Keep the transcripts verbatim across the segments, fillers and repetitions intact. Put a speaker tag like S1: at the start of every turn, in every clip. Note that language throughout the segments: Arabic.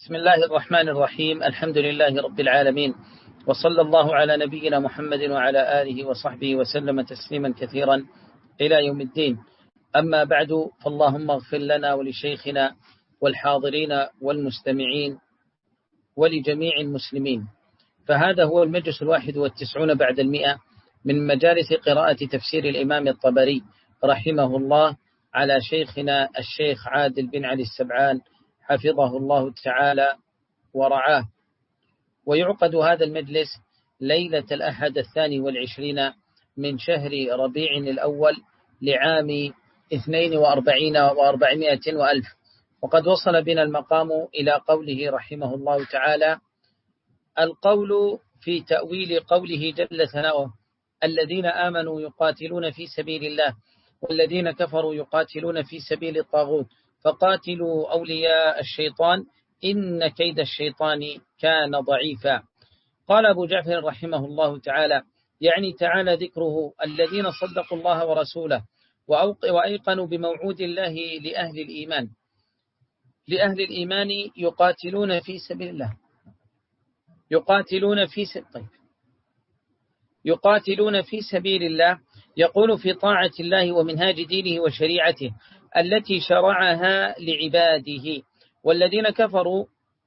S1: بسم الله الرحمن الرحيم. الحمد لله رب العالمين، وصلى الله على نبينا محمد وعلى آله وصحبه وسلم تسليما كثيرا إلى يوم الدين. أما بعد، فاللهم اغفر لنا ولشيخنا والحاضرين والمستمعين ولجميع المسلمين. فهذا هو المجلس الواحد والتسعون بعد المئة من مجالس قراءة تفسير الإمام الطبري رحمه الله على شيخنا الشيخ عادل بن علي السبعان حفظه الله تعالى ورعاه. ويعقد هذا المجلس ليلة الأحد الثاني والعشرين من شهر ربيع الأول لعام اثنين وأربعين وأربعمائة وألف. وقد وصل بنا المقام إلى قوله رحمه الله تعالى: القول في تأويل قوله جل ثناؤه: الذين آمنوا يقاتلون في سبيل الله والذين كفروا يقاتلون في سبيل الطاغوت فقاتلوا أولياء الشيطان إن كيد الشيطان كان ضعيفا. قال أبو جعفر رحمه الله تعالى: يعني تعالى ذكره الذين صدقوا الله ورسوله وأيقنوا بموعود الله لأهل الإيمان لأهل الإيمان يقاتلون في سبيل الله يقاتلون في سبيل طيب. يقاتلون في سبيل الله، يقول في طاعة الله ومنهاج دينه وشريعته التي شرعها لعباده. والذين كفروا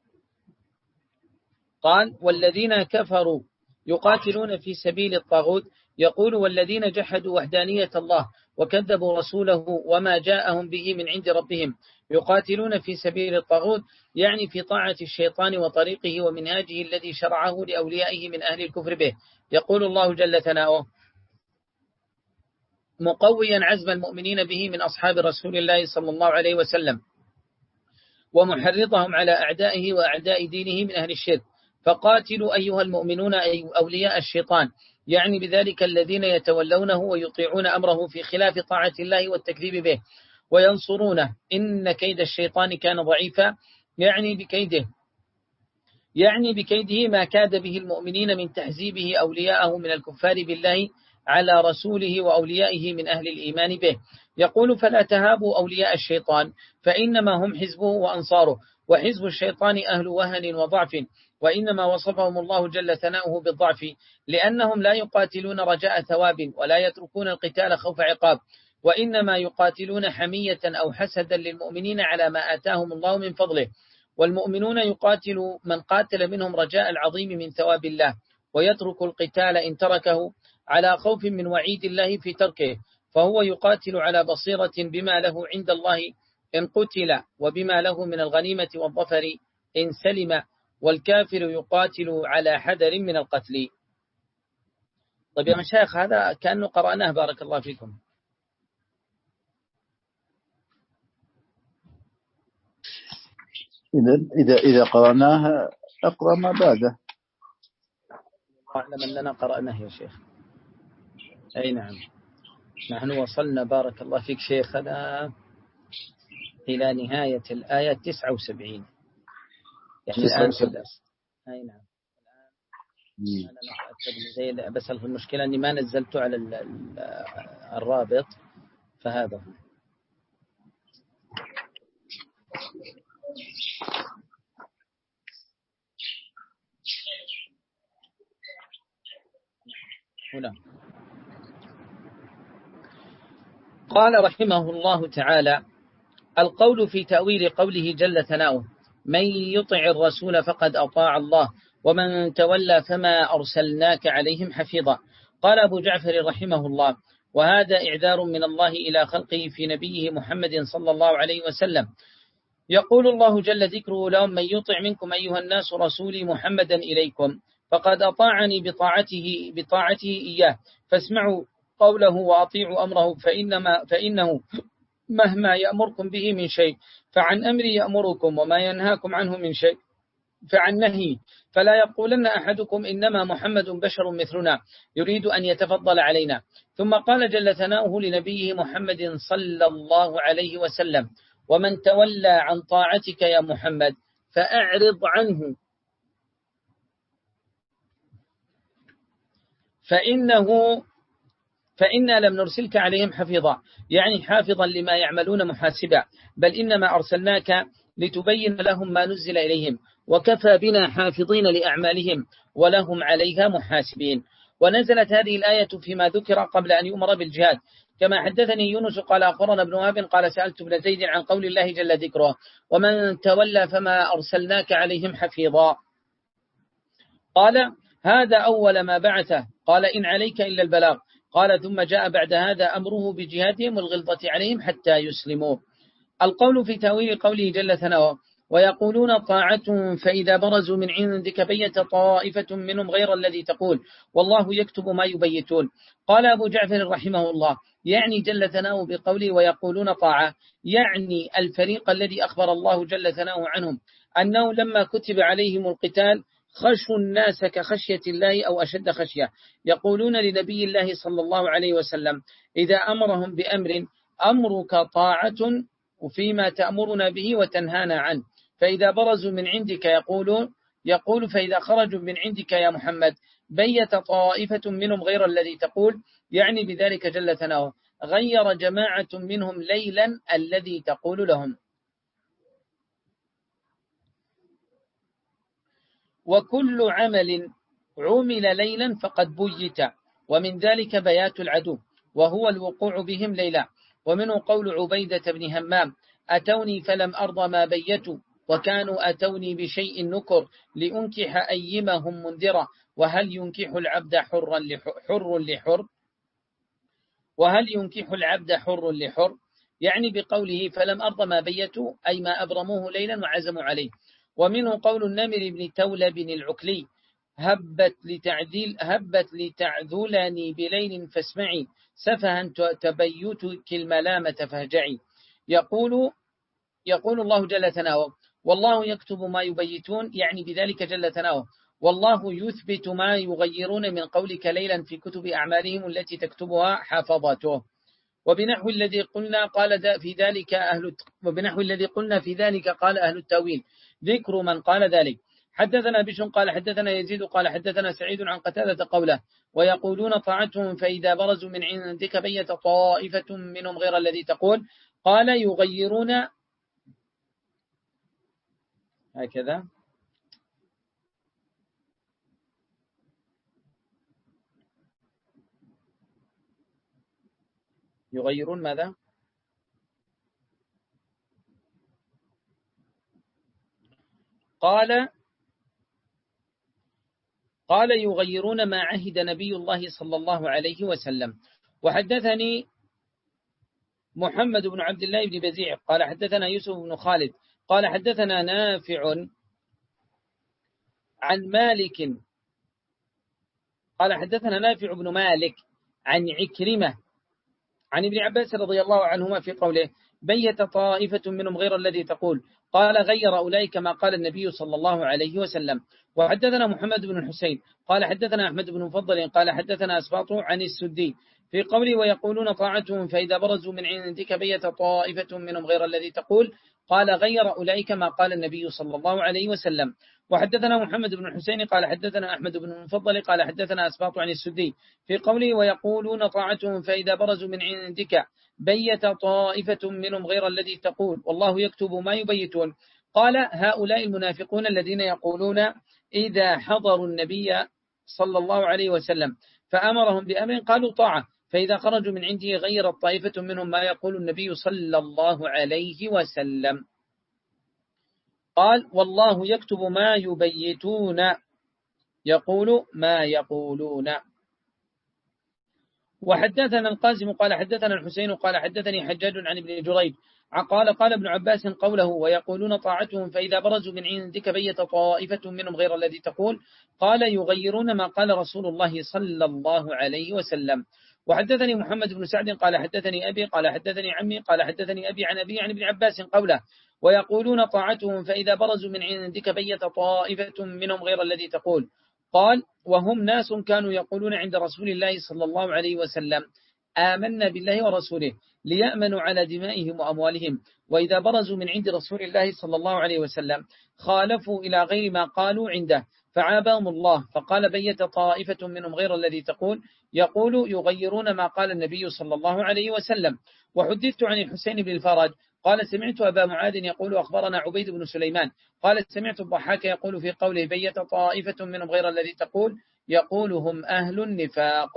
S1: قال والذين كفروا يقاتلون في سبيل الطاغوت، يقول والذين جحدوا وحدانية الله وكذبوا رسوله وما جاءهم به من عند ربهم يقاتلون في سبيل الطاغوت، يعني في طاعة الشيطان وطريقه ومنهاجه الذي شرعه لأوليائه من أهل الكفر به. يقول الله جل ثناؤه مقويا عزم المؤمنين به من أصحاب رسول الله صلى الله عليه وسلم ومحرضهم على أعدائه وأعداء دينه من أهل الشرك: فقاتلوا أيها المؤمنون أولياء الشيطان، يعني بذلك الذين يتولونه ويطيعون أمره في خلاف طاعة الله والتكذيب به وينصرونه. إن كيد الشيطان كان ضعيفا، يعني بكيده يعني بكيده ما كاد به المؤمنين من تحزيبه أولياءه من الكفار بالله على رسوله وأوليائه من أهل الإيمان به. يقول فلا تهابوا أولياء الشيطان فإنما هم حزبه وأنصاره، وحزب الشيطان أهل وهن وضعف، وإنما وصفهم الله جل ثناؤه بالضعف لأنهم لا يقاتلون رجاء ثواب ولا يتركون القتال خوف عقاب، وإنما يقاتلون حمية أو حسدا للمؤمنين على ما آتاهم الله من فضله. والمؤمنون يقاتل من قاتل منهم رجاء العظيم من ثواب الله، ويترك القتال إن تركه على خوف من وعيد الله في تركه، فهو يقاتل على بصيرة بما له عند الله إن قتل وبما له من الغنيمة والظفر إن سلم، والكافر يقاتل على حذر من القتل. طيب يا مشايخ، هذا كأنه قرأناه بارك الله فيكم.
S2: إذا إذا قرأناها أقرأ ما بعده.
S1: أعلم أننا قرأناه يا شيخ. أي نعم، نحن وصلنا بارك الله فيك شيخنا إلى نهاية الآية تسعة وسبعين، يعني الآن خلص. أي نعم، الآن أنا أتأكد زي بس المشكلة أني ما نزلته على الرابط، فهذا هو. هنا قال رحمه الله تعالى: القول في تأويل قوله جل ثناؤه: من يطع الرسول فقد أطاع الله ومن تولى فما أرسلناك عليهم حفيظا. قال أبو جعفر رحمه الله: وهذا إعذار من الله إلى خلقه في نبيه محمد صلى الله عليه وسلم. يقول الله جل ذكره لهم: من يطع منكم أيها الناس رسولي محمدا إليكم فقد أطاعني بطاعته, بطاعته إياه، فاسمعوا قوله وأطيعوا أمره، فإنما فإنه مهما يأمركم به من شيء فعن أمر يأمركم، وما ينهاكم عنه من شيء فعن نهي. فلا يقولن أحدكم إنما محمد بشر مثلنا يريد أن يتفضل علينا. ثم قال جل ثناؤه لنبيه محمد صلى الله عليه وسلم: ومن تولى عن طاعتك يا محمد فأعرض عنه فإنه فإنا لم نرسلك عليهم حفيظا، يعني حافظا لما يعملون محاسبا، بل إنما أرسلناك لتبين لهم ما نزل إليهم، وكفى بنا حافظين لأعمالهم ولهم عليها محاسبين. ونزلت هذه الآية فيما ذكر قبل أن يؤمر بالجهاد، كما حدثني يونس قال أخبرنا ابن وهب قال سألت ابن زيد عن قول الله جل ذكره ومن تولى فما أرسلناك عليهم حفيظا. قال هذا أول ما بعثه، قال إن عليك إلا البلاغ. قال ثم جاء بعد هذا أمره بجهادهم والغلظة عليهم حتى يسلموا. القول في تأويل قوله جل ثناؤه ويقولون طاعة فإذا برزوا من عندك بيت طائفة منهم غير الذي تقول والله يكتب ما يبيتون. قال أبو جعفر رحمه الله يعني جل ثناؤه بقوله ويقولون طاعة، يعني الفريق الذي أخبر الله جل ثناؤه عنهم أنه لما كتب عليهم القتال خشوا الناس كخشية الله أو أشد خشية، يقولون لنبي الله صلى الله عليه وسلم إذا أمرهم بأمر أمرك طاعة وفيما تأمرنا به وتنهانا عنه، فإذا برزوا من عندك يقولون يقول فإذا خرجوا من عندك يا محمد بيت طائفة منهم غير الذي تقول، يعني بذلك جل ثناؤه غير جماعة منهم ليلا الذي تقول لهم. وكل عمل عمل ليلا فقد بيت، ومن ذلك بيات العدو وهو الوقوع بهم ليلا. ومنه قول عبيدة بن همام أتوني فلم أرضى ما بيتوا وكانوا أتوني بشيء نكر لأنكح أيمهم منذرة وهل ينكح العبد حرا حر لحر وهل ينكح العبد حر لحر يعني بقوله فلم أرضى ما بيتوا أي ما أبرموه ليلا وعزموا عليه. ومنه قول النمر بن تولب العكلي هبت لتعديل هبت لتعذلني بليل فاسمعي سفها تبيتك الملامة فهجعي. يقول يقول الله جل ثناؤه والله يكتب ما يبيتون، يعني بذلك جل ثناؤه والله يثبت ما يغيرون من قولك ليلا في كتب أعمالهم التي تكتبها حافظته. وبنحو الذي قلنا قال في ذلك أهل وبنحو الذي قلنا في ذلك قال أهل التأويل ذكر من قال ذلك. حدثنا بشر قال حدثنا يزيد قال حدثنا سعيد عن قتادة قوله ويقولون طاعتهم فإذا برزوا من عندك بيت طائفة منهم غير الذي تقول، قال يغيرون هكذا يغيرون ماذا؟ قال قال يغيرون ما عهد نبي الله صلى الله عليه وسلم. وحدثني محمد بن عبد الله بن بزيع قال حدثنا يوسف بن خالد قال حدثنا نافع عن مالك قال حدثنا نافع بن مالك عن عكرمة عن ابن عباس رضي الله عنهما في قوله بيت طائفة منهم غير الذي تقول، قال غير أولئك ما قال النبي صلى الله عليه وسلم. وحدثنا محمد بن الحسين قال حدثنا أحمد بن مفضل قال حدثنا أسباط عن السدي في قوله ويقولون طاعتهم فإذا برزوا من عندك بيت طائفة منهم غير الذي تقول، قال غير أولئك ما قال النبي صلى الله عليه وسلم. وحدثنا محمد بن الحسين قال حدثنا أحمد بن المفضل قال حدثنا أسباط عن السدي في قوله ويقولون طاعتهم فإذا برزوا من عندك بيت طائفة منهم غير الذي تقول والله يكتب ما يبيتون، قال هؤلاء المنافقون الذين يقولون إذا حضروا النبي صلى الله عليه وسلم فأمرهم بأمر قالوا طاعة فإذا خرجوا من عنده غير الطائفة منهم ما يقول النبي صلى الله عليه وسلم. قال والله يكتب ما يبيتون يقول ما يقولون. وحدثنا القاسم قال حدثنا الحسين قال حدثني حجاج عن ابن جريج قال قال ابن عباس قوله ويقولون طاعتهم فإذا برزوا من عندك بيت طائفة منهم غير الذي تقول، قال يغيرون ما قال رسول الله صلى الله عليه وسلم. وحدثني محمد بن سعد قال حدثني أبي قال حدثني عمي قال حدثني أبي عن أبي عن ابن عباس قوله ويقولون طاعتهم فإذا برزوا من عندك بيت طائفة منهم غير الذي تقول، قال وهم ناس كانوا يقولون عند رسول الله صلى الله عليه وسلم آمنا بالله ورسوله ليأمنوا على دمائهم وأموالهم، وإذا برزوا من عند رسول الله صلى الله عليه وسلم خالفوا إلى غير ما قالوا عنده فعابهم الله فقال بيت طائفة منهم غير الذي تقول، يقول يغيرون ما قال النبي صلى الله عليه وسلم. وحدثت عن الحسين بن الفرج قال سمعت أبا معاذ يقول أخبرنا عبيد بن سليمان قال سمعت الضحاك يقول في قوله بيت طائفة منهم غير الذي تقول يقول هم أهل النفاق.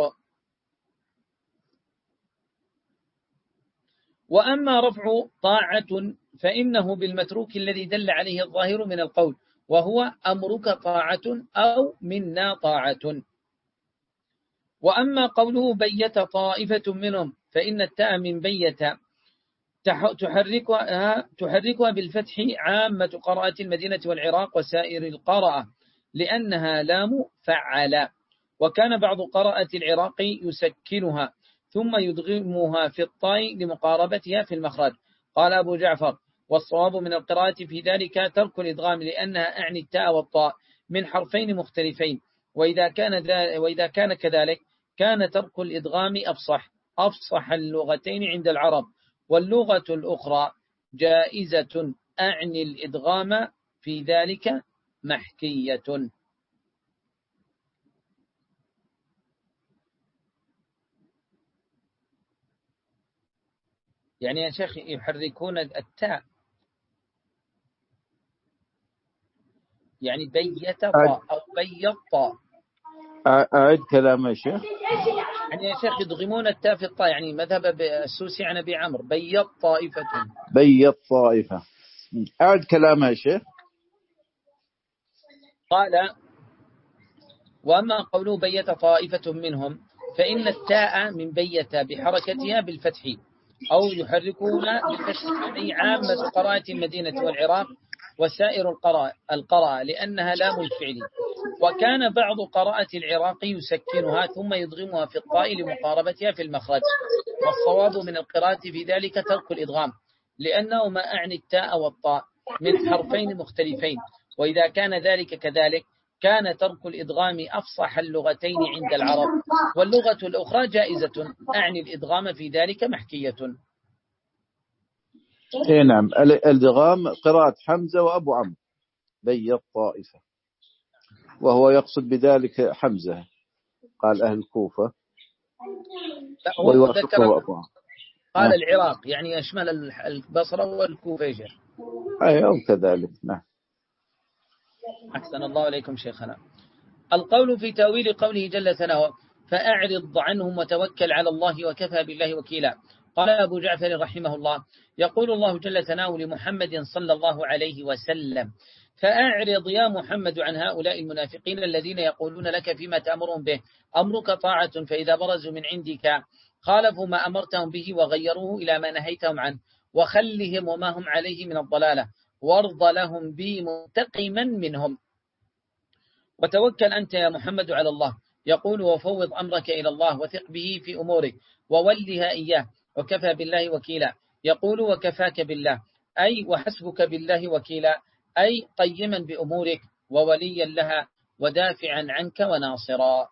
S1: وأما رفع طاعة فإنه بالمتروك الذي دل عليه الظاهر من القول، وهو أمرك طاعة أو منا طاعة. وأما قوله بيت طائفة منهم فإن التاء من بيت تحركها, تحركها بالفتح عامة قراءة المدينة والعراق وسائر القراءة لأنها لام فعل. وكان بعض قراءة العراق يسكنها ثم يدغمها في الطاء لمقاربتها في المخرج. قال أبو جعفر والصواب من القراءة في ذلك ترك الإدغام لأنها أعني التاء والطاء من حرفين مختلفين، وإذا كان, وإذا كان كذلك كان ترك الإدغام أفصح أفصح اللغتين عند العرب. واللغة الأخرى جائزة أعني الإدغام في ذلك محكية. يعني يا شيخ يحركون التاء، يعني بيت طاء أو بيت طاء.
S2: أعد كلام يا شيخ.
S1: يعني يا شيخ يدغمون التاء في الطاء، يعني مذهب السوسي عن أبي عمرو بيت طائفة
S2: بيت طائفة. أعد كلام يا شيخ.
S1: قال وأما قوله بيت طائفة منهم فإن التاء من بيت بحركتها بالفتح أو يحركون بالفتح أي عامة قراءة المدينة والعراق وسائر القراء القراء لأنها لام الفعل. وكان بعض قراءة العراق يسكنها ثم يدغمها في الطاء لمقاربتها في المخرج. والصواب من القراءة في ذلك ترك الإدغام لأنه ما أعني التاء والطاء من حرفين مختلفين، وإذا كان ذلك كذلك كان ترك الإدغام أفصح اللغتين عند العرب. واللغة الأخرى جائزة أعني الإدغام في ذلك محكية.
S2: إيه نعم، الإدغام قراءة حمزة وأبو عمرو بيت طائفة، وهو يقصد بذلك حمزة قال أهل الكوفة ويوافقه أبو عمرو.
S1: قال العراق يعني يشمل البصرة والكوفة.
S2: أي أو كذلك. نعم.
S1: أحسن الله عليكم شيخنا. القول في تأويل قوله جل ثناؤه فأعرض عنهم وتوكل على الله وكفى بالله وكيلا. قال أبو جعفر رحمه الله يقول الله جل ثناؤه لمحمد صلى الله عليه وسلم فأعرض يا محمد عن هؤلاء المنافقين الذين يقولون لك فيما تأمرهم به أمرك طاعة، فإذا برزوا من عندك خالفوا ما أمرتهم به وغيروه إلى ما نهيتهم عنه، وخلهم وما هم عليه من الضلالة وارض لهم بي منتقما منهم. وتوكل أنت يا محمد على الله، يقول وفوض أمرك إلى الله وثق به في أمورك وولها إياه وكفى بالله وكيلا. يقول وكفاك بالله أي وحسبك بالله وكيلا، أي قيما بأمورك ووليا لها ودافعا عنك وناصرا.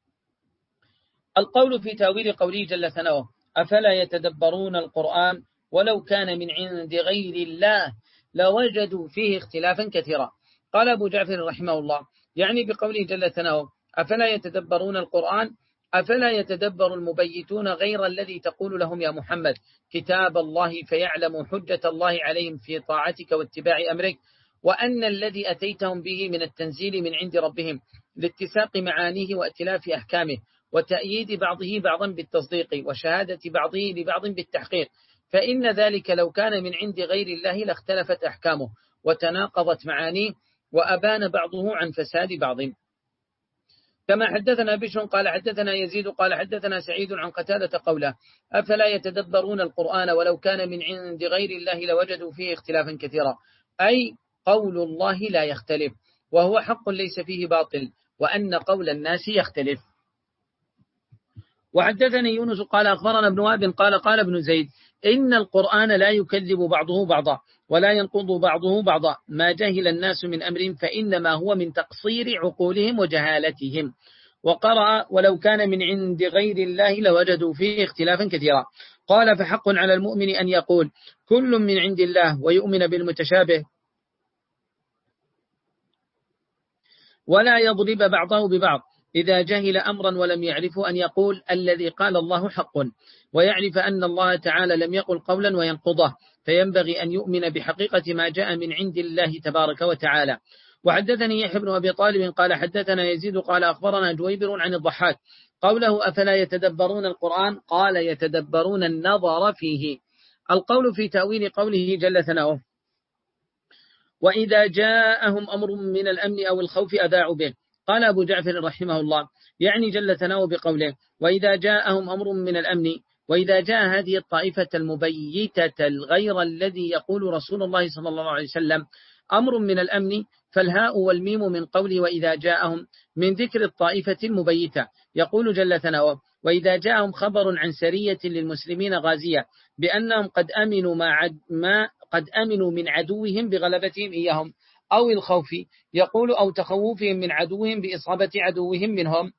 S1: القول في تأويل قوله جل ثناؤه أفلا يتدبرون القرآن ولو كان من عند غير الله لوجدوا فيه اختلافا كثيرا. قال أبو جعفر رحمه الله يعني بقوله جل ثناؤه أفلا يتدبرون القرآن أفلا يتدبر المبيتون غير الذي تقول لهم يا محمد كتاب الله فيعلموا حجة الله عليهم في طاعتك واتباع أمرك، وأن الذي أتيتهم به من التنزيل من عند ربهم لاتساق معانيه واتلاف أحكامه وتأييد بعضه بعضا بالتصديق وشهادة بعضه لبعض بالتحقيق، فإن ذلك لو كان من عند غير الله لاختلفت أحكامه وتناقضت معانيه وأبان بعضه عن فساد بعض. كما حدثنا بشر قال حدثنا يزيد قال حدثنا سعيد عن قتادة قوله أفلا يتدبرون القرآن ولو كان من عند غير الله لوجدوا فيه اختلافا كثيرا، أي قول الله لا يختلف وهو حق ليس فيه باطل، وأن قول الناس يختلف. وحدثني يونس قال أخبرنا ابن وهب قال قال ابن زيد إن القرآن لا يكذب بعضه بعضا ولا ينقض بعضه بعضا، ما جهل الناس من أمرهم فإنما هو من تقصير عقولهم وجهالتهم. وقرأ ولو كان من عند غير الله لوجدوا فيه اختلافا كثيرا. قال فحق على المؤمن أن يقول كل من عند الله ويؤمن بالمتشابه ولا يضرب بعضه ببعض، إذا جهل أمرا ولم يعرفه أن يقول الذي قال الله حق، ويعرف أن الله تعالى لم يقل قولا وينقضه، فينبغي أن يؤمن بحقيقة ما جاء من عند الله تبارك وتعالى. وحدثني يحيى بن أبي طالب قال حدثنا يزيد قال أخبرنا جويبر عن الضحاك قوله أفلا يتدبرون القرآن، قال يتدبرون النظر فيه. القول في تأويل قوله جل ثناؤه وإذا جاءهم أمر من الأمن أو الخوف أذاعوا به، قال أبو جعفر رحمه الله يعني جل ثناؤه بقوله وإذا جاءهم أمر من الأمن، وإذا جاء هذه الطائفة المبيتة الغير الذي يقول رسول الله صلى الله عليه وسلم أمر من الأمن، فالهاء والميم من قوله وإذا جاءهم من ذكر الطائفة المبيتة. يقول جل ثناؤه وإذا جاءهم خبر عن سرية للمسلمين غازية بأنهم قد أمنوا ما, عد ما قد أمنوا من عدوهم بغلبتهم إياهم أو الخوف، يقول أو تخوفهم من عدوهم بإصابة عدوهم منهم،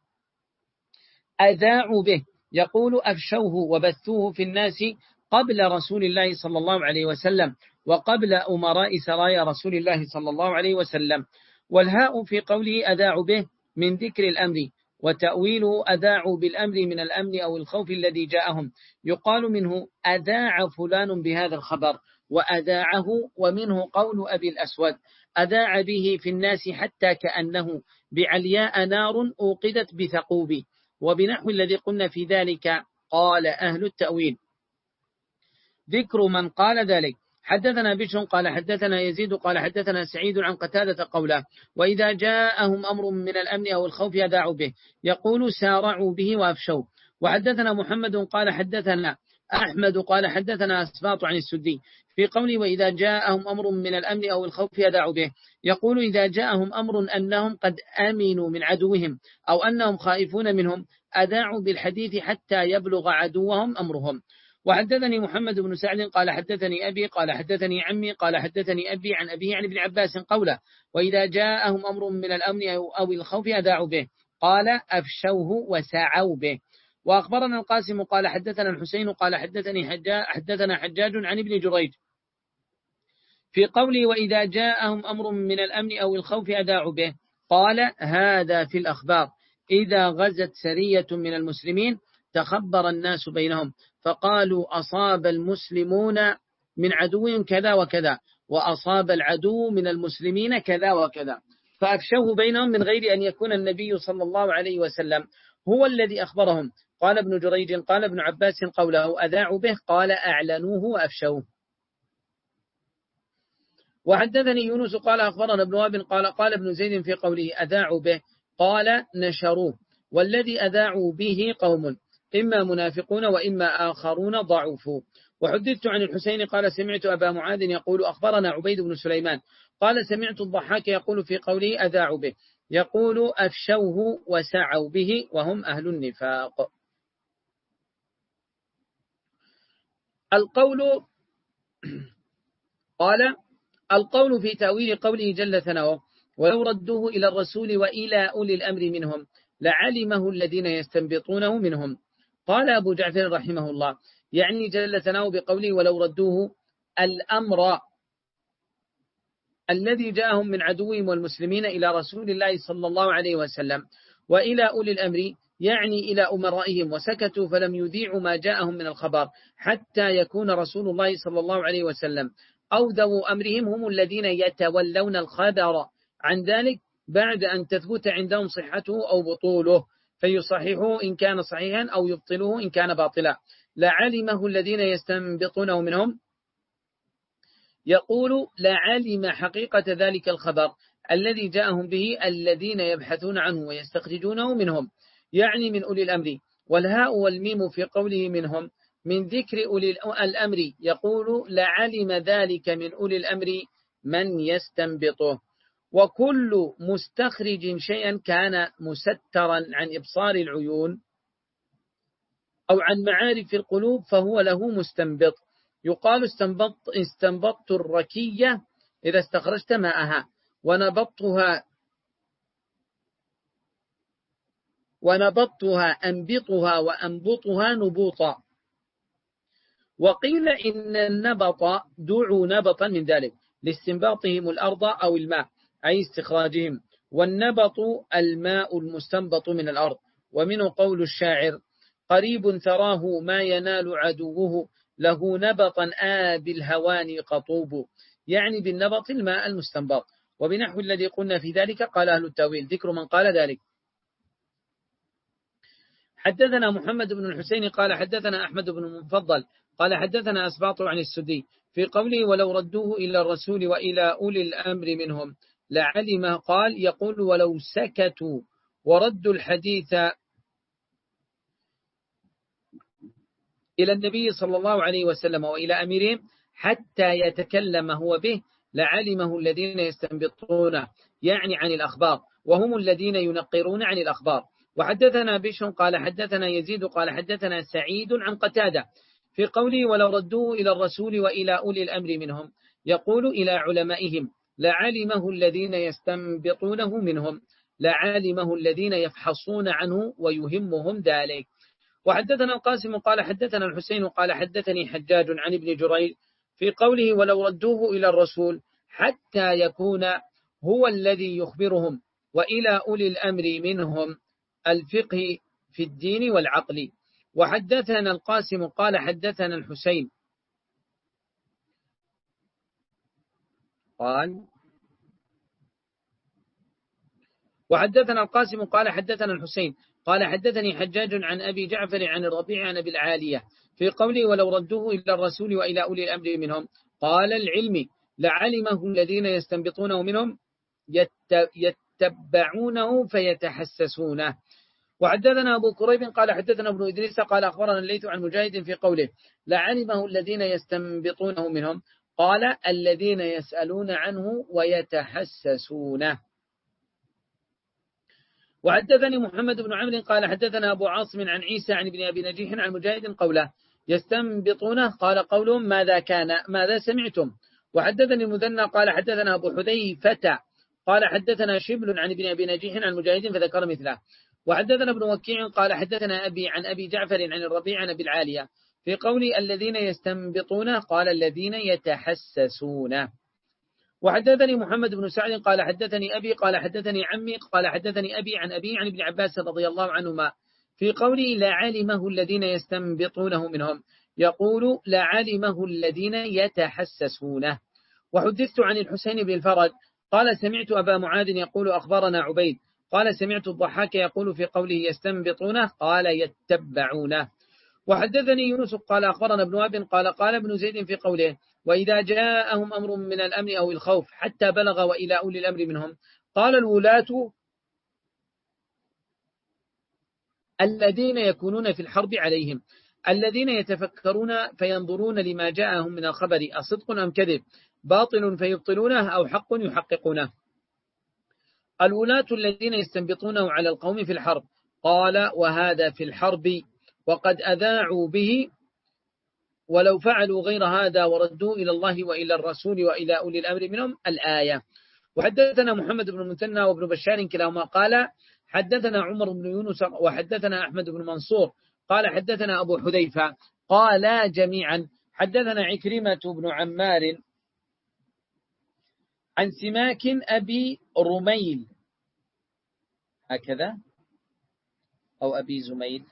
S1: أذاعوا به، يقول أفشوه وبثوه في الناس قبل رسول الله صلى الله عليه وسلم وقبل أمراء سرايا رسول الله صلى الله عليه وسلم. والهاء في قوله أذاعوا به من ذكر الأمر، وتأويله أذاعوا بالأمر من الأمن أو الخوف الذي جاءهم، يقال منه أذاع فلان بهذا الخبر وأذاعه، ومنه قول أبي الأسود أذاع به في الناس حتى كأنه بعلياء نار أوقدت بثقوب، وبنحو الذي قلنا في ذلك قال أهل التأويل. ذكر من قال ذلك حدثنا بشر قال حدثنا يزيد قال حدثنا سعيد عن قتادة قوله وإذا جاءهم أمر من الأمن أو الخوف يذاعوا به، يقول سارعوا به وأفشوا. وحدثنا محمد قال حدثنا أحمد قال حدثنا أسباط عن السدي في قوله وإذا جاءهم أمر من الأمن أو الخوف يذاعوا به، يقول إذا جاءهم أمر أنهم قد آمنوا من عدوهم أو أنهم خائفون منهم أذاعوا بالحديث حتى يبلغ عدوهم أمرهم. وحدثني محمد بن سعد قال حدثني أبي قال حدثني عمي قال حدثني أبي عن أبيه عن ابن عباس قوله وإذا جاءهم أمر من الأمن أو الخوف أذاعوا به، قال أفشوه وسعوا به. وأخبرنا القاسم قال حدثنا الحسين قال حدثني حجاج حدثنا حجاج عن ابن جريج في قوله وإذا جاءهم أمر من الأمن أو الخوف أذاعوا به، قال هذا في الأخبار إذا غزت سرية من المسلمين تخبر الناس بينهم فقالوا أصاب المسلمون من عدوهم كذا وكذا وأصاب العدو من المسلمين كذا وكذا، فأفشوه بينهم من غير أن يكون النبي صلى الله عليه وسلم هو الذي أخبرهم. قال ابن جريج قال ابن عباس قوله أذاعوا به قال أعلنوه وأفشوه. وحدثني يونس قال أخبرنا ابن وهب قال قال ابن زيد في قوله أذاعوا به قال نشروه، والذي أذاعوا به قوم إما منافقون وإما آخرون ضعفوا. وحدثت عن الحسين قال سمعت أبا معاذ يقول أخبرنا عبيد بن سليمان قال سمعت الضحاك يقول في قوله أذاعوا به يقول أفشوه وسعوا به وهم أهل النفاق. القول قال القول في تأويل قوله جل ثناؤه ولو ردوه إلى الرسول وإلى أولي الأمر منهم لعلمه الذين يستنبطونه منهم. قال أبو جعفر رحمه الله يعني جل ثناؤه بقوله ولو ردوه الأمر الذي جاءهم من عدوهم والمسلمين إلى رسول الله صلى الله عليه وسلم وإلى أولي الأمر يعني إلى أمرائهم وسكتوا فلم يذيعوا ما جاءهم من الخبر حتى يكون رسول الله صلى الله عليه وسلم أو ذو أمرهم هم الذين يتولون الخبر عن ذلك بعد أن تثبت عندهم صحته أو بطوله فيصححوه إن كان صحيحا أو يبطلوه إن كان باطلا لعلمه الذين يستنبطونه منهم. يقول لعلم حقيقة ذلك الخبر الذي جاءهم به الذين يبحثون عنه ويستخرجونه منهم يعني من أولي الأمر. والهاء والميم في قوله منهم من ذكر أولي الأمر يقول لعلم ذلك من أولي الأمر من يستنبطه. وكل مستخرج شيئا كان مسترا عن إبصار العيون أو عن معارف القلوب فهو له مستنبط. يقال استنبط استنبطت الركية إذا استخرجت ماءها ونبطها ونبطها أنبطها وأنبطها نبوطا. وقيل إن النبط دعوا نبطا من ذلك لاستنباطهم الأرض أو الماء أي استخراجهم. والنبط الماء المستنبط من الأرض. ومنه قول الشاعر: قريب ثراه ما ينال عدوه، له نبطا آب الهوان قطوب، يعني بالنبط الماء المستنبط. وبنحو الذي قلنا في ذلك قال أهل التأويل. ذكر من قال ذلك: حدثنا محمد بن الحسين قال حدثنا أحمد بن المفضل قال حدثنا أسباط عن السدي في قوله: ولو ردوه إلى الرسول وإلى أولي الأمر منهم لعلمه، قال يقول: ولو سكتوا وردوا الحديث إلى النبي صلى الله عليه وسلم وإلى أميرهم حتى يتكلم هو به لعلمه الذين يستنبطونه، يعني عن الأخبار، وهم الذين ينقرون عن الأخبار. وحدثنا بشر قال حدثنا يزيد قال حدثنا سعيد عن قتادة في قوله: ولو ردوه إلى الرسول وإلى أولي الأمر منهم، يقول إلى علمائهم لعلمه الذين يستنبطونه منهم، لعلمه الذين يفحصون عنه ويهمهم ذلك. وحدثنا القاسم قال حدثنا الحسين قال حدثني حجاج عن ابن جريج في قوله: ولو ردوه إلى الرسول حتى يكون هو الذي يخبرهم، وإلى أولي الأمر منهم الفقه في الدين والعقل. وحدثنا القاسم قال حدثنا الحسين قال وحدثنا القاسم قال حدثنا الحسين قال حدثني حجاج عن أبي جعفر عن الربيع عن أبي العالية في قوله: ولو ردوه إلى الرسول وإلى أولي الأمر منهم، قال العلم لعلمه الذين يستنبطونه منهم يتبعونه فيتحسسونه. وحدثنا أبو كريب قال حدثنا ابن إدريس قال أخبرنا الليث عن مجاهد في قوله: لعلمه الذين يستنبطونه منهم، قال الذين يسألون عنه ويتحسسونه. وحدثني محمد بن عمرو قال حدثنا أبو عاصم عن عيسى عن ابن أبي نجيح عن مجاهد قوله: يستنبطونه، قال قولهم ماذا كان ماذا سمعتم. وحدثني المثنى قال حدثنا أبو حذيفة قال حدثنا شبل عن ابن أبي نجيح عن مجاهد فذكر مثله. وحدثنا ابن وكيع قال حدثنا أبي عن أبي جعفر عن الربيع عن أبي العالية في قول الذين يستنبطونه، قال الذين يتحسسونه. وحدثني محمد بن سعد قال حدثني أبي قال حدثني عمي قال حدثني أبي عن أبي عن ابن عباس رضي الله عنهما في قوله: لعلمه الذين يستنبطونه منهم، يقول لعلمه الذين يتحسسونه. وحدثت عن الحسين بن الفرج قال سمعت أبا معاذ يقول أخبرنا عبيد قال سمعت الضحاك يقول في قوله يستنبطونه، قال يتبعونه. وحدثني يونس قال أخبرنا ابن وهب قال قال ابن زيد في قوله: وإذا جاءهم أمر من الأمن أو الخوف حتى بلغ وإلى أولي الأمر منهم، قال الولاة الذين يكونون في الحرب عليهم، الذين يتفكرون فينظرون لما جاءهم من الخبر أصدق أم كذب، باطل فيبطلونه أو حق يحققونه. الولاة الذين يستنبطونه على القوم في الحرب، قال وهذا في الحرب وقد أذاعوا به، ولو فعلوا غير هذا وردوا إلى الله وإلى الرسول وإلى أولي الأمر منهم الآية. وحدثنا محمد بن المثنى وابن بشار كلاهما قال حدثنا عمر بن يونس وحدثنا أحمد بن منصور قال حدثنا أبو حذيفة قال جميعا حدثنا عكرمة بن عمار عن سماك أبي رميل هكذا أو أبي زميل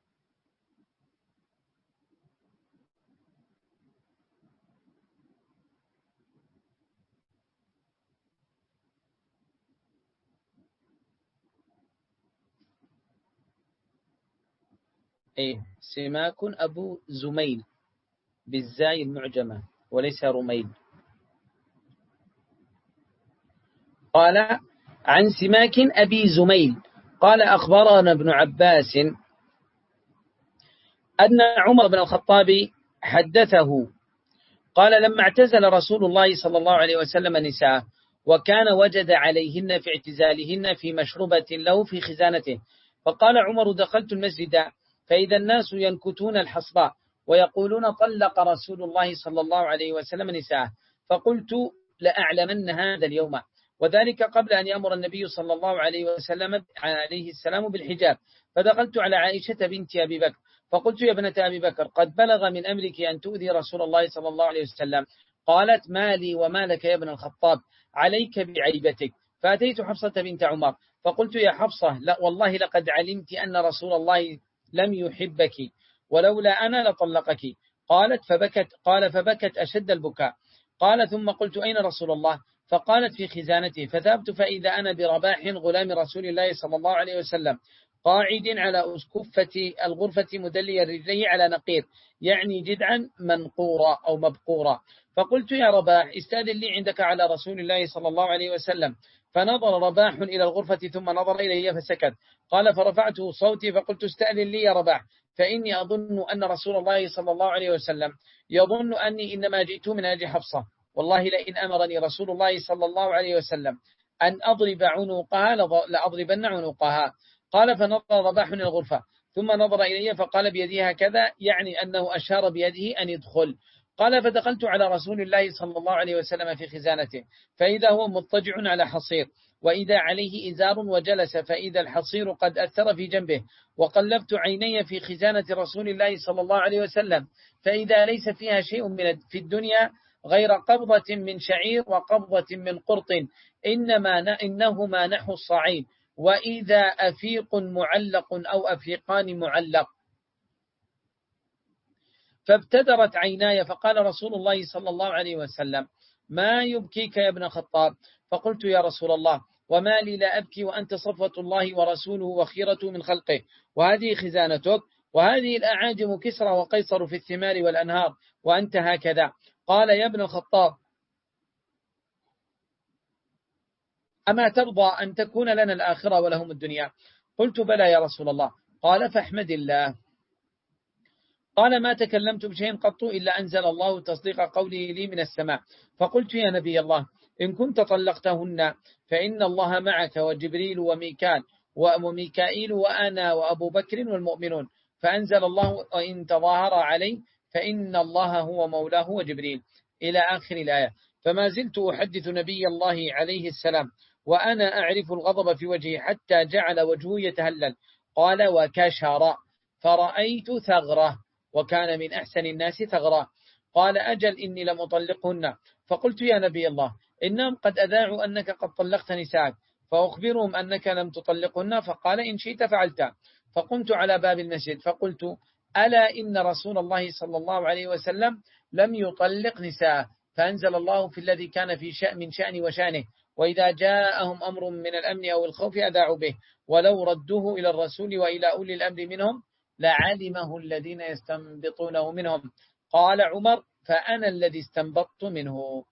S1: إيه سماك أبو زميل بالزاي المعجمة وليس رميل. قال عن سماك أبي زميل قال أخبرنا ابن عباس أن عمر بن الخطاب حدثه قال لما اعتزل رسول الله صلى الله عليه وسلم نساء وكان وجد عليهن في اعتزالهن في مشربة له في خزانته، فقال عمر دخلت المسجد فإذا الناس ينكتون الحصباء ويقولون طلق رسول الله صلى الله عليه وسلم نساء، فقلت لأعلمن هذا اليوم، وذلك قبل أن يأمر النبي صلى الله عليه وسلم عليه السلام بالحجاب. فدخلت على عائشة بنت أبي بكر فقلت يا ابنة أبي بكر قد بلغ من أمرك أن تؤذي رسول الله صلى الله عليه وسلم. قالت ما لي وما لك يا ابن الخطاب، عليك بعيبتك، فأتيت حفصة بنت عمر فقلت يا حفصة لا والله لقد علمت أن رسول الله لم يحبك ولولا أنا لطلقك. قالت فبكت قال فبكت أشد البكاء. قال ثم قلت أين رسول الله؟ فقالت في خزانته. فذهبت فإذا أنا برباح غلام رسول الله صلى الله عليه وسلم قاعد على أسكفة الغرفة مدلي رجليه على نقير يعني جدعا منقورا أو مبقورا. فقلت يا رباح استأذن لي عندك على رسول الله صلى الله عليه وسلم. فنظر رباح إلى الغرفة ثم نظر إلي فسكت. قال فرفعت صوتي فقلت استأذن لي يا رباح فإني أظن أن رسول الله صلى الله عليه وسلم يظن أني إنما جئت من أجل حفصة والله لئن أمرني رسول الله صلى الله عليه وسلم أن أضرب عنقها لأضربن عنقها. قال فنظر رباح من الغرفة ثم نظر إلي فقال بيده هكذا يعني أنه أشار بيده أن يدخل. قال فدخلت على رسول الله صلى الله عليه وسلم في خزانته فإذا هو مضطجع على حصير وإذا عليه إزار وجلس فإذا الحصير قد أثر في جنبه وقلبت عيني في خزانة رسول الله صلى الله عليه وسلم فإذا ليس فيها شيء من في الدنيا غير قبضة من شعير وقبضة من قرط إنما إنهما نحو الصعيد وإذا أفيق معلق أو أفيقان معلق. فابتدرت عيناي فقال رسول الله صلى الله عليه وسلم ما يبكيك يا ابن خطاب؟ فقلت يا رسول الله وما لي لا أبكي وأنت صفوة الله ورسوله وخيرته من خلقه وهذه خزانتك وهذه الأعاجم كسرى وقيصر في الثمار والأنهار وأنت هكذا. قال يا ابن الخطاب أما ترضى أن تكون لنا الآخرة ولهم الدنيا؟ قلت بلى يا رسول الله. قال فاحمد الله. قال ما تكلمت بشيء قط إلا أنزل الله تصديق قولي لي من السماء. فقلت يا نبي الله إن كنت طلقتهن فإن الله معك وجبريل وميكال وميكائيل وأنا وأبو بكر والمؤمنون. فأنزل الله وإن تظاهر عليه فإن الله هو مولاه وجبريل إلى آخر الآية. فما زلت أحدث نبي الله عليه السلام وأنا أعرف الغضب في وجهه حتى جعل وجهه يتهلل. قال وكشر فرأيت ثغرة وكان من أحسن الناس ثغرة. قال أجل إني لم أطلقهن. فقلت يا نبي الله إنهم قد أذاعوا أنك قد طلقت نساءك فأخبرهم أنك لم تطلقهن. فقال إن شئت فعلت. فقمت على باب المسجد فقلت ألا إن رسول الله صلى الله عليه وسلم لم يطلق نساء. فأنزل الله في الذي كان في شأن من شأن وشانه وإذا جاءهم أمر من الأمن أو الخوف أذاعوا به ولو ردوه إلى الرسول وإلى أولي الأمر منهم لعلمه الذين يستنبطونه منهم. قال عمر فأنا الذي استنبطت منه.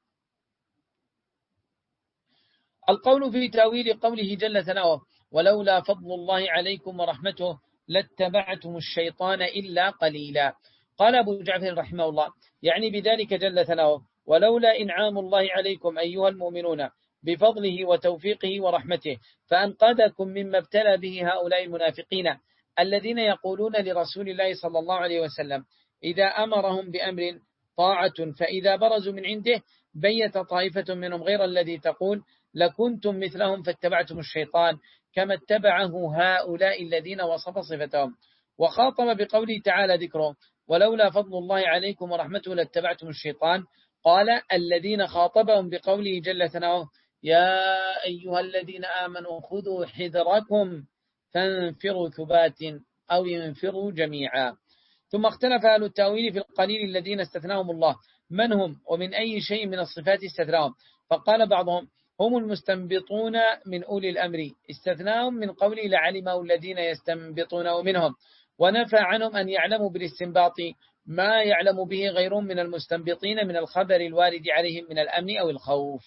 S1: القول في تأويل قوله جل ثناؤه ولولا فضل الله عليكم ورحمته لاتبعتم الشيطان إلا قليلا. قال أبو جعفر رحمه الله يعني بذلك جل ثناؤه ولولا إنعام الله عليكم أيها المؤمنون بفضله وتوفيقه ورحمته فأنقذكم مما ابتلى به هؤلاء المنافقين الذين يقولون لرسول الله صلى الله عليه وسلم إذا أمرهم بأمر طاعة فإذا برزوا من عنده بيت طائفة منهم غير الذي تقول لكنتم مثلهم فاتبعتم الشيطان كما اتبعه هؤلاء الذين وصف صفتهم. وخاطب بقوله تعالى ذكره ولولا فضل الله عليكم ورحمته لاتبعتم الشيطان. قال الذين خاطبهم بقوله جل ثناؤه يا أيها الذين آمنوا خذوا حذركم فانفروا ثبات أو ينفروا جميعا. ثم اختلف أهل التأويل في القليل الذين استثناهم الله من هم ومن أي شيء من الصفات استثناهم. فقال بعضهم هم المستنبطون من أولي الأمر استثناهم من قوله لعلمه الذين يستنبطونه منهم ونفى عنهم أن يعلموا بالاستنباط ما يعلم به غيرهم من المستنبطين من الخبر الوارد عليهم من الأمن أو الخوف.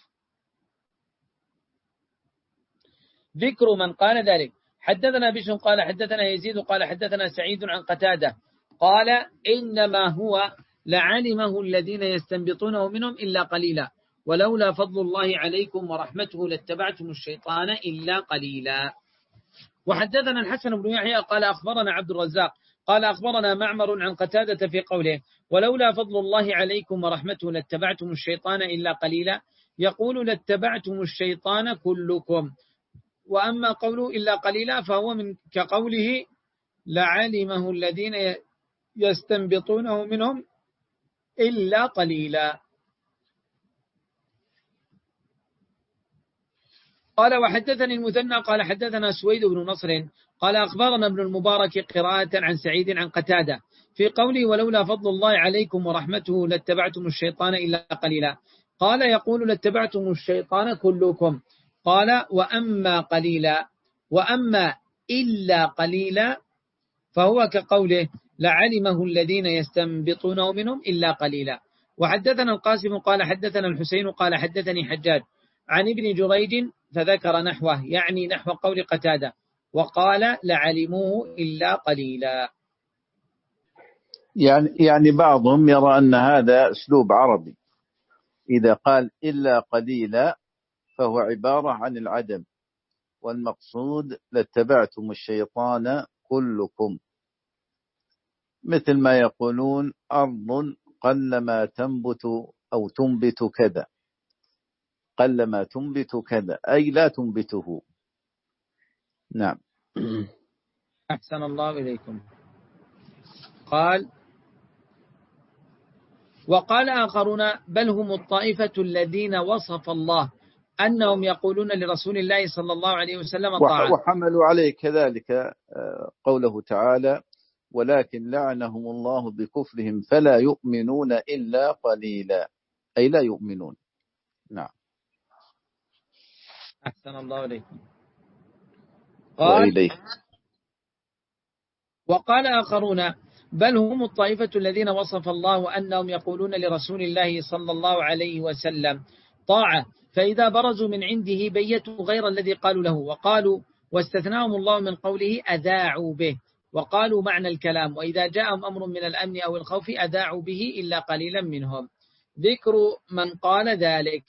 S1: ذكر من قال ذلك حدثنا بشر قال حدثنا يزيد قال حدثنا سعيد عن قتادة قال إنما هو لعلمه الذين يستنبطونه منهم إلا قليلا ولولا فضل الله عليكم ورحمته لاتبعتم الشيطان إلا قليلا. وحدثنا الحسن بن يحيى قال أخبرنا عبد الرزاق قال أخبرنا معمر عن قتادة في قوله ولولا فضل الله عليكم ورحمته لاتبعتم الشيطان إلا قليلا يقول لاتبعتم الشيطان كلكم. وأما قوله إلا قليلا فهو من كقوله لعلمه الذين يستنبطونه منهم إلا قليلا. قال وحدثني المثنى قال حدثنا سويد بن نصر قال أخبرنا ابن المبارك قراءة عن سعيد عن قتادة في قوله ولولا فضل الله عليكم ورحمته لاتبعتم الشيطان إلا قليلا. قال يقول لاتبعتم الشيطان كلكم. قال وأما قليلا وأما إلا قليلا فهو كقوله لعلمه الذين يستنبطونه منهم إلا قليلا. وحدثنا القاسم قال حدثنا الحسين قال حدثني حجاج عن ابن جريج فذكر نحوه يعني نحو قول قتادة وقال لعلموه إلا قليلا.
S2: يعني يعني بعضهم يرى أن هذا أسلوب عربي، إذا قال إلا قليلا فهو عبارة عن العدم، والمقصود لاتبعتم الشيطان كلكم، مثل ما يقولون أرض قلما تنبت أو تنبت كذا، قلما تنبت كذا أي لا تنبته. نعم.
S1: أحسن الله إليكم. قال وقال آخرون بل هم الطائفة الذين وصف الله أنهم يقولون لرسول الله صلى الله عليه وسلم طاعة،
S2: وحملوا عليه كذلك قوله تعالى ولكن لعنهم الله بكفرهم فلا يؤمنون إلا قليلا أي لا يؤمنون. نعم.
S1: أحسن الله إليكم. قال وإليه. وقال آخرون بل هم الطائفة الذين وصف الله أنهم يقولون لرسول الله صلى الله عليه وسلم طاعة، فإذا برزوا من عنده بيتوا غير الذي قالوا له، وقالوا واستثناهم الله من قوله أذاعوا به، وقالوا معنى الكلام وإذا جاءهم أمر من الأمن أو الخوف أذاعوا به إلا قليلا منهم. ذكر من قال ذلك.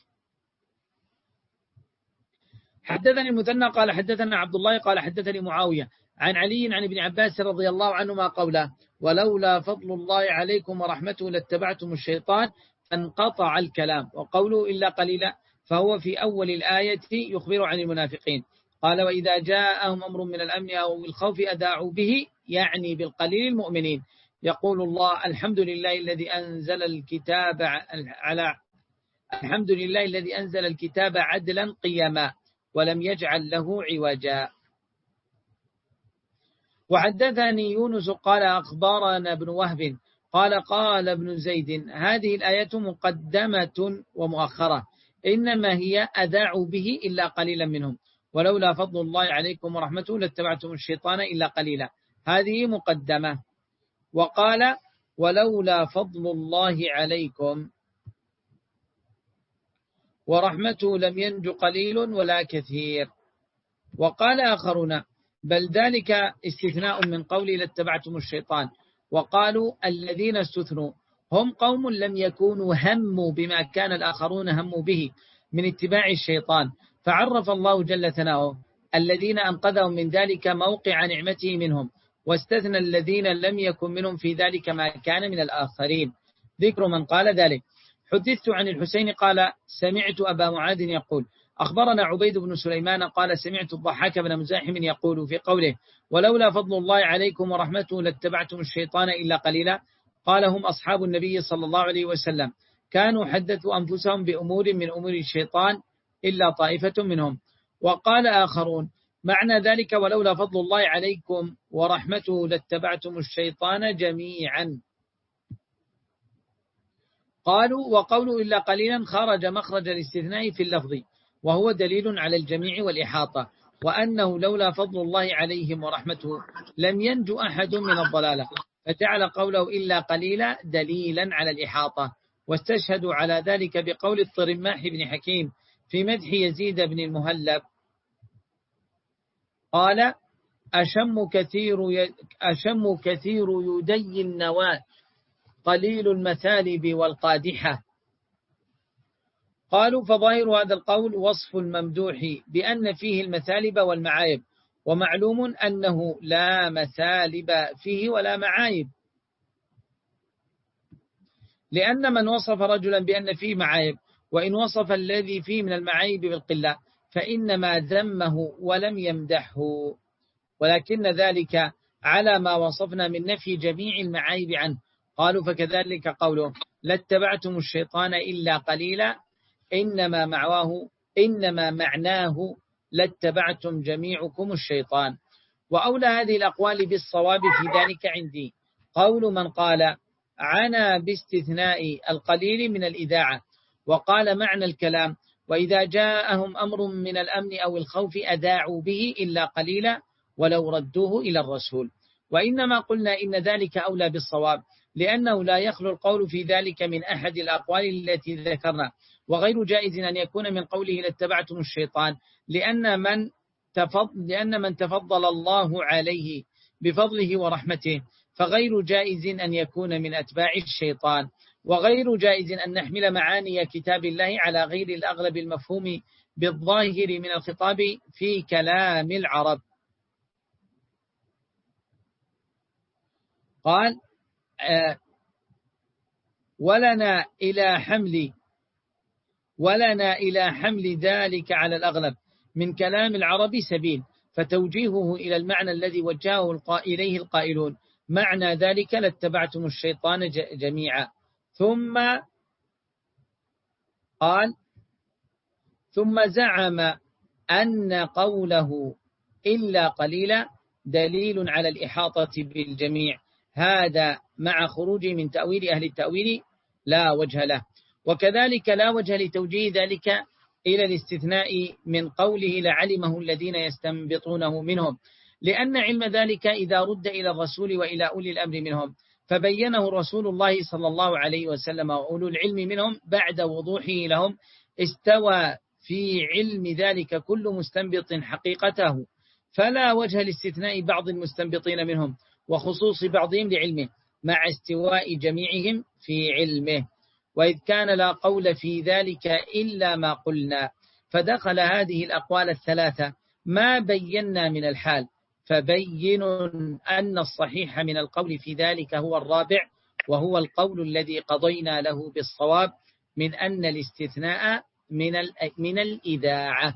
S1: حدثني المثنى قال حدثنا عبد الله قال حدثني معاوية عن علي عن ابن عباس رضي الله عنهما قوله ولولا فضل الله عليكم ورحمته لاتبعتم الشيطان فانقطع الكلام. وقوله إلا قليلا فهو في أول الآية يخبر عن المنافقين. قال وإذا جاءهم أمر من الأمن أو الخوف أذاعوا به يعني بالقليل المؤمنين. يقول الله الحمد لله الذي أنزل الكتاب على الحمد لله الذي أنزل الكتاب عدلا قيما ولم يجعل له عوجا. وحدثني يونس قال أخبرنا ابن وهب قال قال ابن زيد هذه الآية مقدمة ومؤخرة إنما هي أذاعوا به إلا قليلا منهم ولولا فضل الله عليكم ورحمته لاتبعتم الشيطان إلا قليلا، هذه مقدمة. وقال ولولا فضل الله عليكم ورحمته لم ينج قليل ولا كثير. وقال آخرون بل ذلك استثناء من قولي لاتبعتم الشيطان. وقالوا الذين استثنوا هم قوم لم يكونوا هموا بما كان الآخرون هموا به من اتباع الشيطان، فعرف الله جل ثناؤه الذين أنقذهم من ذلك موقع نعمته منهم، واستثنى الذين لم يكن منهم في ذلك ما كان من الآخرين. ذكر من قال ذلك. حدثت عن الحسين قال سمعت أبا معاذ يقول أخبرنا عبيد بن سليمان قال سمعت الضحاك بن مزاحم يقول في قوله ولولا فضل الله عليكم ورحمته لاتبعتم الشيطان إلا قليلا. قال هم أصحاب النبي صلى الله عليه وسلم كانوا حدثوا أنفسهم بأمور من أمور الشيطان إلا طائفة منهم. وقال آخرون معنى ذلك ولولا فضل الله عليكم ورحمته لاتبعتم الشيطان جميعا. قالوا وقولوا إلا قليلا خرج مخرج الاستثناء في اللفظ وهو دليل على الجميع والإحاطة، وأنه لولا فضل الله عليهم ورحمته لم ينجو أحد من الضلالة، فجعل قوله إلا قليلا دليلا على الإحاطة. واستشهدوا على ذلك بقول الطرماح بن حكيم في مدح يزيد بن المهلب قال أشم كثير أشم كثير يدي النواة قليل المثالب والقادحة. قالوا فظاهر هذا القول وصف الممدوح بأن فيه المثالب والمعايب، ومعلوم أنه لا مثالب فيه ولا معايب، لأن من وصف رجلا بأن فيه معايب وإن وصف الذي فيه من المعايب بالقلة فإنما ذمه ولم يمدحه، ولكن ذلك على ما وصفنا من نفي جميع المعايب عنه. قالوا فكذلك قوله لاتبعتم الشيطان إلا قليلا إنما معناه إنما معناه لاتبعتم جميعكم الشيطان. وأولى هذه الأقوال بالصواب في ذلك عندي قول من قال عنا باستثناء القليل من الإذاعة، وقال معنى الكلام وإذا جاءهم أمر من الأمن أو الخوف أذاعوا به إلا قليلا ولو ردوه إلى الرسول. وإنما قلنا إن ذلك أولى بالصواب لأنه لا يخلو القول في ذلك من أحد الأقوال التي ذكرنا، وغير جائز أن يكون من قوله لاتبعتم الشيطان، لأن من تفضل, لأن من تفضل الله عليه بفضله ورحمته فغير جائز أن يكون من أتباع الشيطان، وغير جائز أن نحمل معاني كتاب الله على غير الأغلب المفهوم بالظاهر من الخطاب في كلام العرب. قال آه ولنا إلى حمل ولنا إلى حمل ذلك على الأغلب من كلام العرب سبيل، فتوجيهه إلى المعنى الذي وجهه إليه القائلون معنى ذلك لاتبعتم الشيطان جميعا. ثم قال ثم زعم أن قوله إلا قليلا دليل على الإحاطة بالجميع، هذا مع خروج من تأويل أهل التأويل لا وجه له. وكذلك لا وجه لتوجيه ذلك إلى الاستثناء من قوله لعلمه الذين يستنبطونه منهم، لأن علم ذلك إذا رد إلى الرسول وإلى أولي الأمر منهم فبينه رسول الله صلى الله عليه وسلم وأولو العلم منهم بعد وضوحه لهم، استوى في علم ذلك كل مستنبط حقيقته، فلا وجه لاستثناء بعض المستنبطين منهم وخصوص بعضهم لعلمه مع استواء جميعهم في علمه. وإذ كان لا قول في ذلك إلا ما قلنا، فدخل هذه الأقوال الثلاثة ما بينا من الحال، فبين أن الصحيح من القول في ذلك هو الرابع، وهو القول الذي قضينا له بالصواب من أن الاستثناء من من الإذاعة.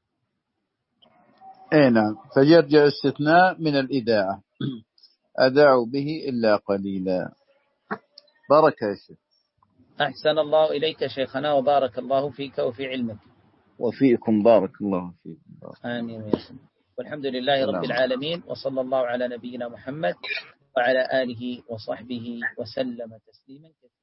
S2: أي نعم، فيرجع الاستثناء من الإذاعة أذاعوا به إلا قليلا. بارك يا شيخ.
S1: أحسن الله إليك شيخنا وبارك الله فيك وفي علمك.
S2: وفيكم بارك الله فيكم.
S1: آمين يا سيدي. والحمد لله رب العالمين، وصلى الله على نبينا محمد وعلى آله وصحبه وسلم تسليما كثيرا.